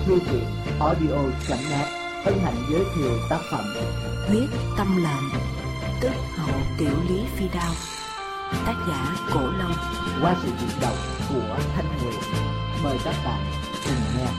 Thư viện audio.net hân hạnh giới thiệu tác phẩm Huyết Tâm Lệnh, tức Hậu Tiểu Lý Phi Đao, tác giả Cổ Long, qua sự diễn đọc của Thanh Nguyệt. Mời các bạn cùng nghe.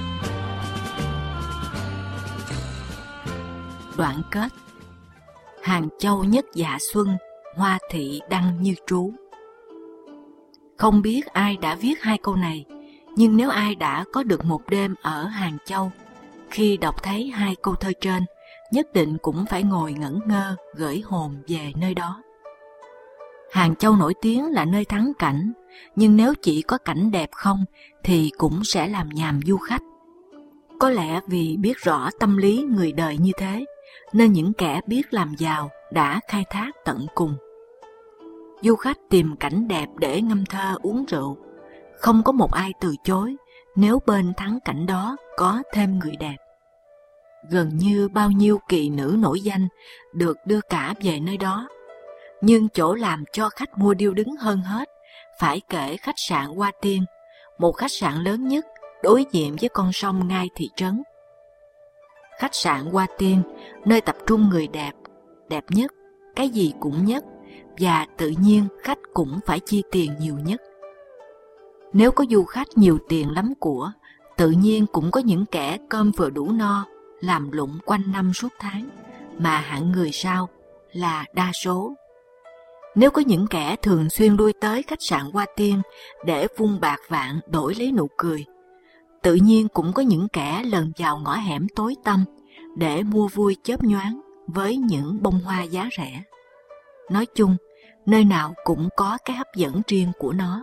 Đoạn kết. Hàng Châu nhất dạ xuân, hoa thị đăng như trú. Không biết ai đã viết hai câu này, nhưng nếu ai đã có được một đêm ở Hàng Châu, khi đọc thấy hai câu thơ trên, nhất định cũng phải ngồi ngẩn ngơ gửi hồn về nơi đó. Hàng Châu nổi tiếng là nơi thắng cảnh, nhưng nếu chỉ có cảnh đẹp không thì cũng sẽ làm nhàm du khách. Có lẽ vì biết rõ tâm lý người đời như thế, nên những kẻ biết làm giàu đã khai thác tận cùng. Du khách tìm cảnh đẹp để ngâm thơ uống rượu, không có một ai từ chối nếu bên thắng cảnh đó có thêm người đẹp. Gần như bao nhiêu kỳ nữ nổi danh được đưa cả về nơi đó, nhưng chỗ làm cho khách mua điêu đứng hơn hết phải kể khách sạn Hoa Tiên, một khách sạn lớn nhất đối diện với con sông ngay thị trấn. Khách sạn Hoa Tiên, nơi tập trung người đẹp, đẹp nhất, cái gì cũng nhất, và tự nhiên khách cũng phải chi tiền nhiều nhất. Nếu có du khách nhiều tiền lắm của, tự nhiên cũng có những kẻ cơm vừa đủ no, làm lụng quanh năm suốt tháng, mà hạng người sau là đa số. Nếu có những kẻ thường xuyên lui tới khách sạn Hoa Tiên để vung bạc vạn đổi lấy nụ cười, tự nhiên cũng có những kẻ lần vào ngõ hẻm tối tăm để mua vui chớp nhoáng với những bông hoa giá rẻ. Nói chung, nơi nào cũng có cái hấp dẫn riêng của nó.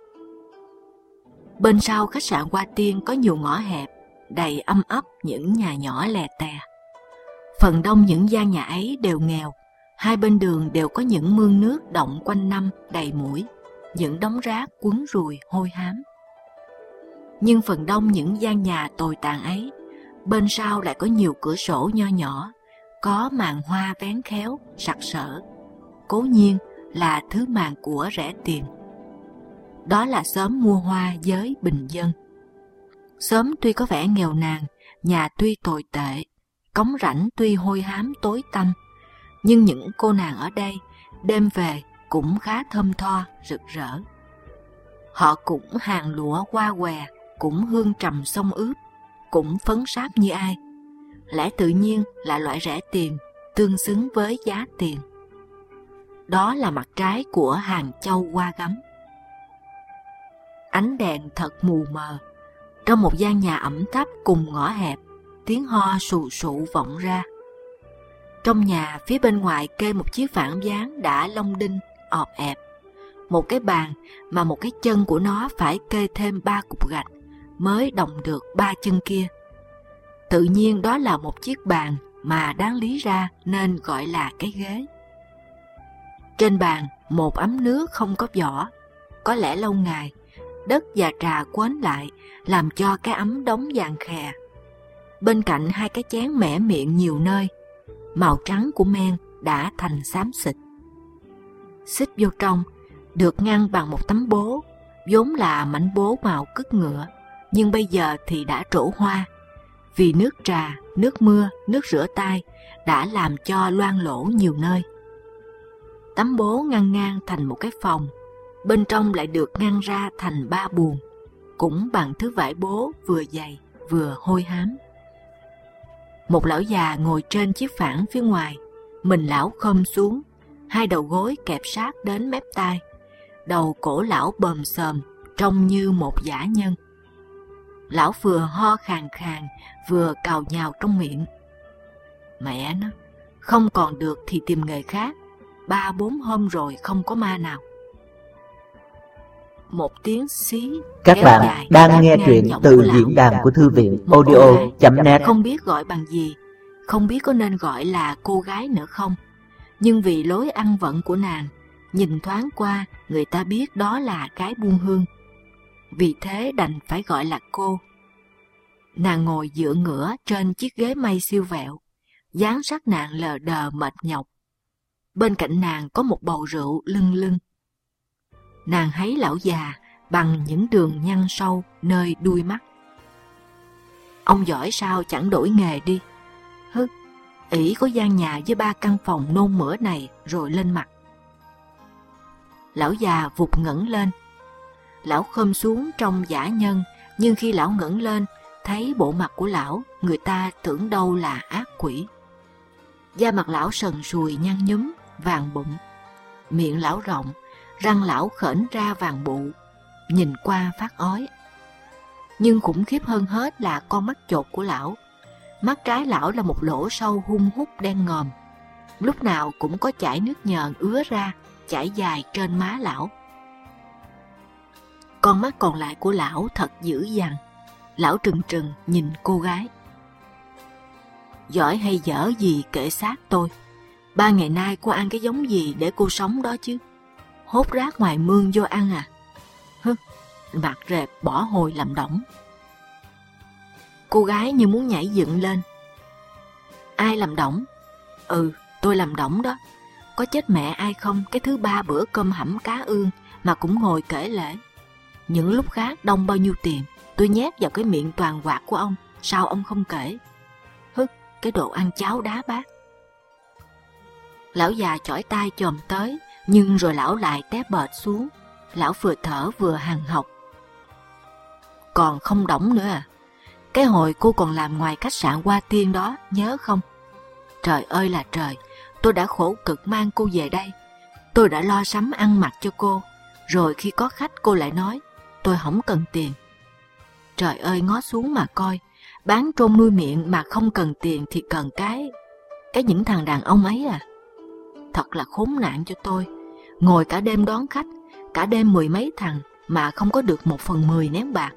Bên sau khách sạn Hoa Tiên có nhiều ngõ hẹp, đầy âm ấp những nhà nhỏ lè tè. Phần đông những gian nhà ấy đều nghèo, hai bên đường đều có những mương nước đọng quanh năm đầy muỗi, những đống rác quấn ruồi hôi hám. Nhưng phần đông những gian nhà tồi tàn ấy, bên sau lại có nhiều cửa sổ nho nhỏ, có màn hoa vén khéo, sặc sỡ. Cố nhiên là thứ màn của rẻ tiền. Đó là xóm mua hoa với bình dân. Xóm tuy có vẻ nghèo nàn, nhà tuy tồi tệ, cống rãnh tuy hôi hám tối tăm, nhưng những cô nàng ở đây đêm về cũng khá thơm tho, rực rỡ. Họ cũng hàng lụa hoa què, cũng hương trầm sông ướp, cũng phấn sáp như ai. Lẽ tự nhiên là loại rẻ tiền, tương xứng với giá tiền. Đó là mặt trái của Hàng Châu hoa gấm. Ánh đèn thật mù mờ. Trong một gian nhà ẩm thấp cùng ngõ hẹp, tiếng ho sù sụ vọng ra. Trong nhà phía bên ngoài kê một chiếc phản ván đã lông đinh, ọp ẹp. Một cái bàn mà một cái chân của nó phải kê thêm 3 cục gạch mới đồng được 3 chân kia. Tự nhiên đó là một chiếc bàn mà đáng lý ra nên gọi là cái ghế. Trên bàn một ấm nước không có vỏ, có lẽ lâu ngày đất và trà quến lại làm cho cái ấm đóng vàng khè. Bên cạnh hai cái chén mẻ miệng nhiều nơi, màu trắng của men đã thành xám xịt. Xích vô trong được ngăn bằng một tấm bố, vốn là mảnh bố màu cứt ngựa, nhưng bây giờ thì đã trổ hoa, vì nước trà, nước mưa, nước rửa tay đã làm cho loang lỗ nhiều nơi. Tấm bố ngăn ngang thành một cái phòng, bên trong lại được ngăn ra thành 3 buồng, cũng bằng thứ vải bố vừa dày vừa hôi hám. Một lão già ngồi trên chiếc phản phía ngoài, mình lão khom xuống, hai đầu gối kẹp sát đến mép tai, đầu cổ lão bờm xờm trông như một dã nhân. Lão vừa ho khàn khàn vừa cào nhào trong miệng. Mẹ nó, không còn được thì tìm nghề khác, 3-4 hôm rồi không có ma nào. Một tiếng xí. Các bạn đang nghe truyện từ diễn đàn của Thư viện audio.net. Không biết gọi bằng gì, không biết có nên gọi là cô gái nữa không, nhưng vì lối ăn vận của nàng, nhìn thoáng qua người ta biết đó là gái buôn hương, vì thế đành phải gọi là cô. Nàng ngồi dựa ngửa trên chiếc ghế mây siêu vẹo, dáng sắc nàng lờ đờ mệt nhọc. Bên cạnh nàng có một bầu rượu lưng lưng. Nàng thấy lão già bằng những đường nhăn sâu nơi đuôi mắt. Ông giỏi sao chẳng đổi nghề đi. Hứ, ỷ có gian nhà với 3 căn phòng nôn mửa này rồi lên mặt. Lão già vụt ngẩng lên. Lão khom xuống trông dã nhân, nhưng khi lão ngẩng lên, thấy bộ mặt của lão, người ta tưởng đâu là ác quỷ. Da mặt lão sần sùi nhăn nhúm, vàng bụng. Miệng lão rộng, răng lão khểnh ra vàng bụ, nhìn qua phát ói. Nhưng khủng khiếp hơn hết là con mắt chột của lão. Mắt trái lão là một lỗ sâu hun hút đen ngòm. Lúc nào cũng có chảy nước nhờn ứa ra, chảy dài trên má lão. Con mắt còn lại của lão thật dữ dằn. Lão trừng trừng nhìn cô gái. Giỏi hay dở gì kệ xác tôi. 3 ngày nay cô ăn cái giống gì để cô sống đó chứ? Hốt rác ngoài mương vô ăn à? Hứ, mặt rệp bỏ hồi làm đỏng. Cô gái như muốn nhảy dựng lên. Ai làm đỏng? Ừ, tôi làm đỏng đó. Có chết mẹ ai không, cái thứ 3 bữa cơm hẩm cá ương mà cũng ngồi kể lể. Những lúc khác đông bao nhiêu tiền, tôi nhét vào cái miệng toàn quạt của ông, sao ông không kể? Hứ, cái đồ ăn cháo đá bát. Lão già chỏi tay chồm tới, nhưng rồi lão lại té bệt xuống. Lão vừa thở vừa hằn học. Còn không đỏng nữa à? Cái hồi cô còn làm ngoài khách sạn Hoa Tiên đó, nhớ không? Trời ơi là trời, tôi đã khổ cực mang cô về đây. Tôi đã lo sắm ăn mặc cho cô. Rồi khi có khách cô lại nói, tôi không cần tiền. Trời ơi, ngó xuống mà coi, bán trôn nuôi miệng mà không cần tiền thì cần cái những thằng đàn ông ấy à? Thật là khốn nạn cho tôi. Ngồi cả đêm đón khách, cả đêm 10 mấy thằng mà không có được 1/10 nén bạc.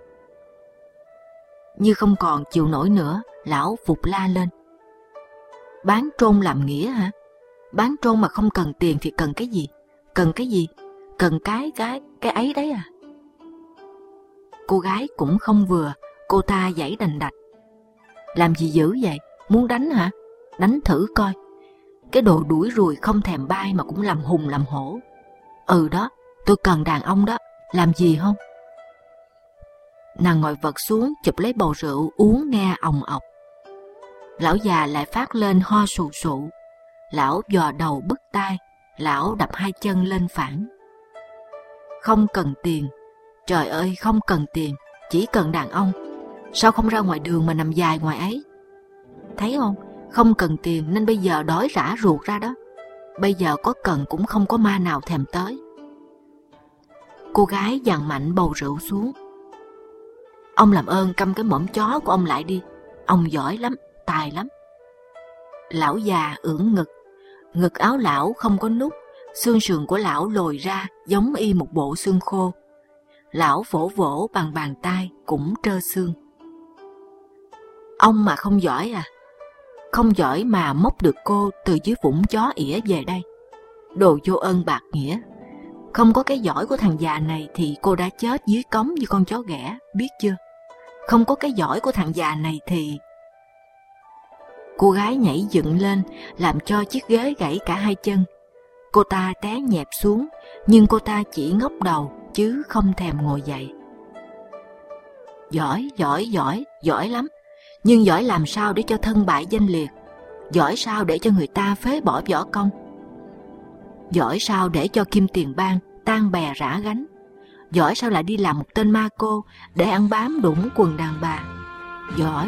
Như không còn chịu nổi nữa, lão vụt la lên. Bán trôn làm nghĩa hả? Bán trôn mà không cần tiền thì cần cái gì? Cần cái gì? Cần cái ấy đấy à? Cô gái cũng không vừa, cô ta giãy đành đạch. Làm gì dữ vậy? Muốn đánh hả? Đánh thử coi. Cái đồ đuổi ruồi không thèm bay mà cũng làm hùng làm hổ. Ừ đó, tôi cần đàn ông đó, làm gì không? Nàng ngồi vật xuống chụp lấy bầu rượu uống nghe òng ọc. Lão già lại phát lên ho sù sụ. Lão dò đầu bứt tai, lão đập 2 chân lên phản. Không cần tiền, trời ơi không cần tiền, chỉ cần đàn ông. Sao không ra ngoài đường mà nằm dài ngoài ấy? Thấy không, không cần tiền nên bây giờ đói rã ruột ra đó. Bây giờ có cần cũng không có ma nào thèm tới. Cô gái giằng mạnh bầu rượu xuống. Ông làm ơn câm cái mõm chó của ông lại đi. Ông giỏi lắm, tài lắm. Lão già ưỡn ngực. Ngực áo lão không có nút, xương sườn của lão lồi ra giống y một bộ xương khô. Lão vỗ vỗ bằng bàn tay cũng trơ xương. Ông mà không giỏi à? Không giỏi mà móc được cô từ dưới vũng chó ỉa về đây. Đồ vô ơn bạc nghĩa. Không có cái giỏi của thằng già này thì cô đã chết dưới cống như con chó ghẻ, biết chưa? Không có cái giỏi của thằng già này thì... Cô gái nhảy dựng lên, làm cho chiếc ghế gãy cả 2 chân. Cô ta té nhẹp xuống, nhưng cô ta chỉ ngóc đầu, chứ không thèm ngồi dậy. Giỏi lắm. Nhưng giỏi làm sao để cho thân bại danh liệt? Giỏi sao để cho người ta phế bỏ võ công? Giỏi sao để cho kim tiền bang tan bè rã gánh? Giỏi sao lại đi làm một tên ma cô để ăn bám đũng quần đàn bà? Giỏi.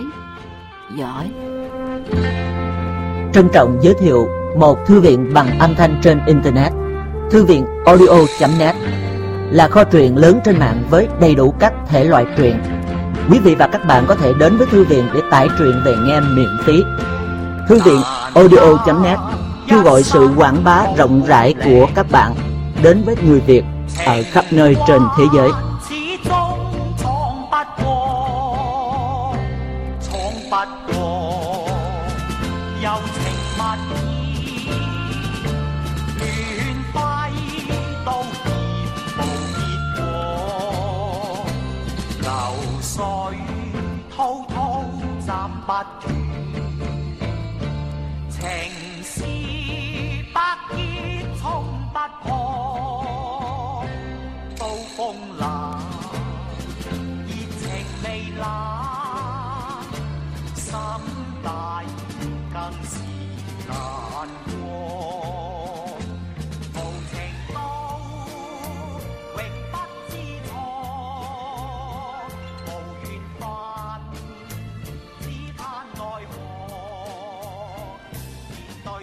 Trân trọng giới thiệu một thư viện bằng âm thanh trên Internet. Thư viện audio.net là kho truyện lớn trên mạng với đầy đủ các thể loại truyện. Quý vị và các bạn có thể đến với thư viện để tải truyện về nghe miễn phí. Thư viện audio.net kêu gọi sự quảng bá rộng rãi của các bạn đến với người Việt ở khắp nơi trên thế giới. phong冷，熱情未冷。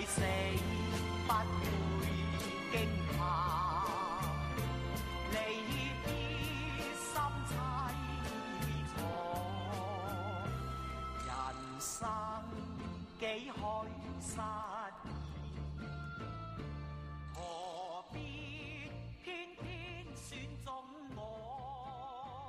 死不會驚嚇，離別心凄楚，人生幾虛沙。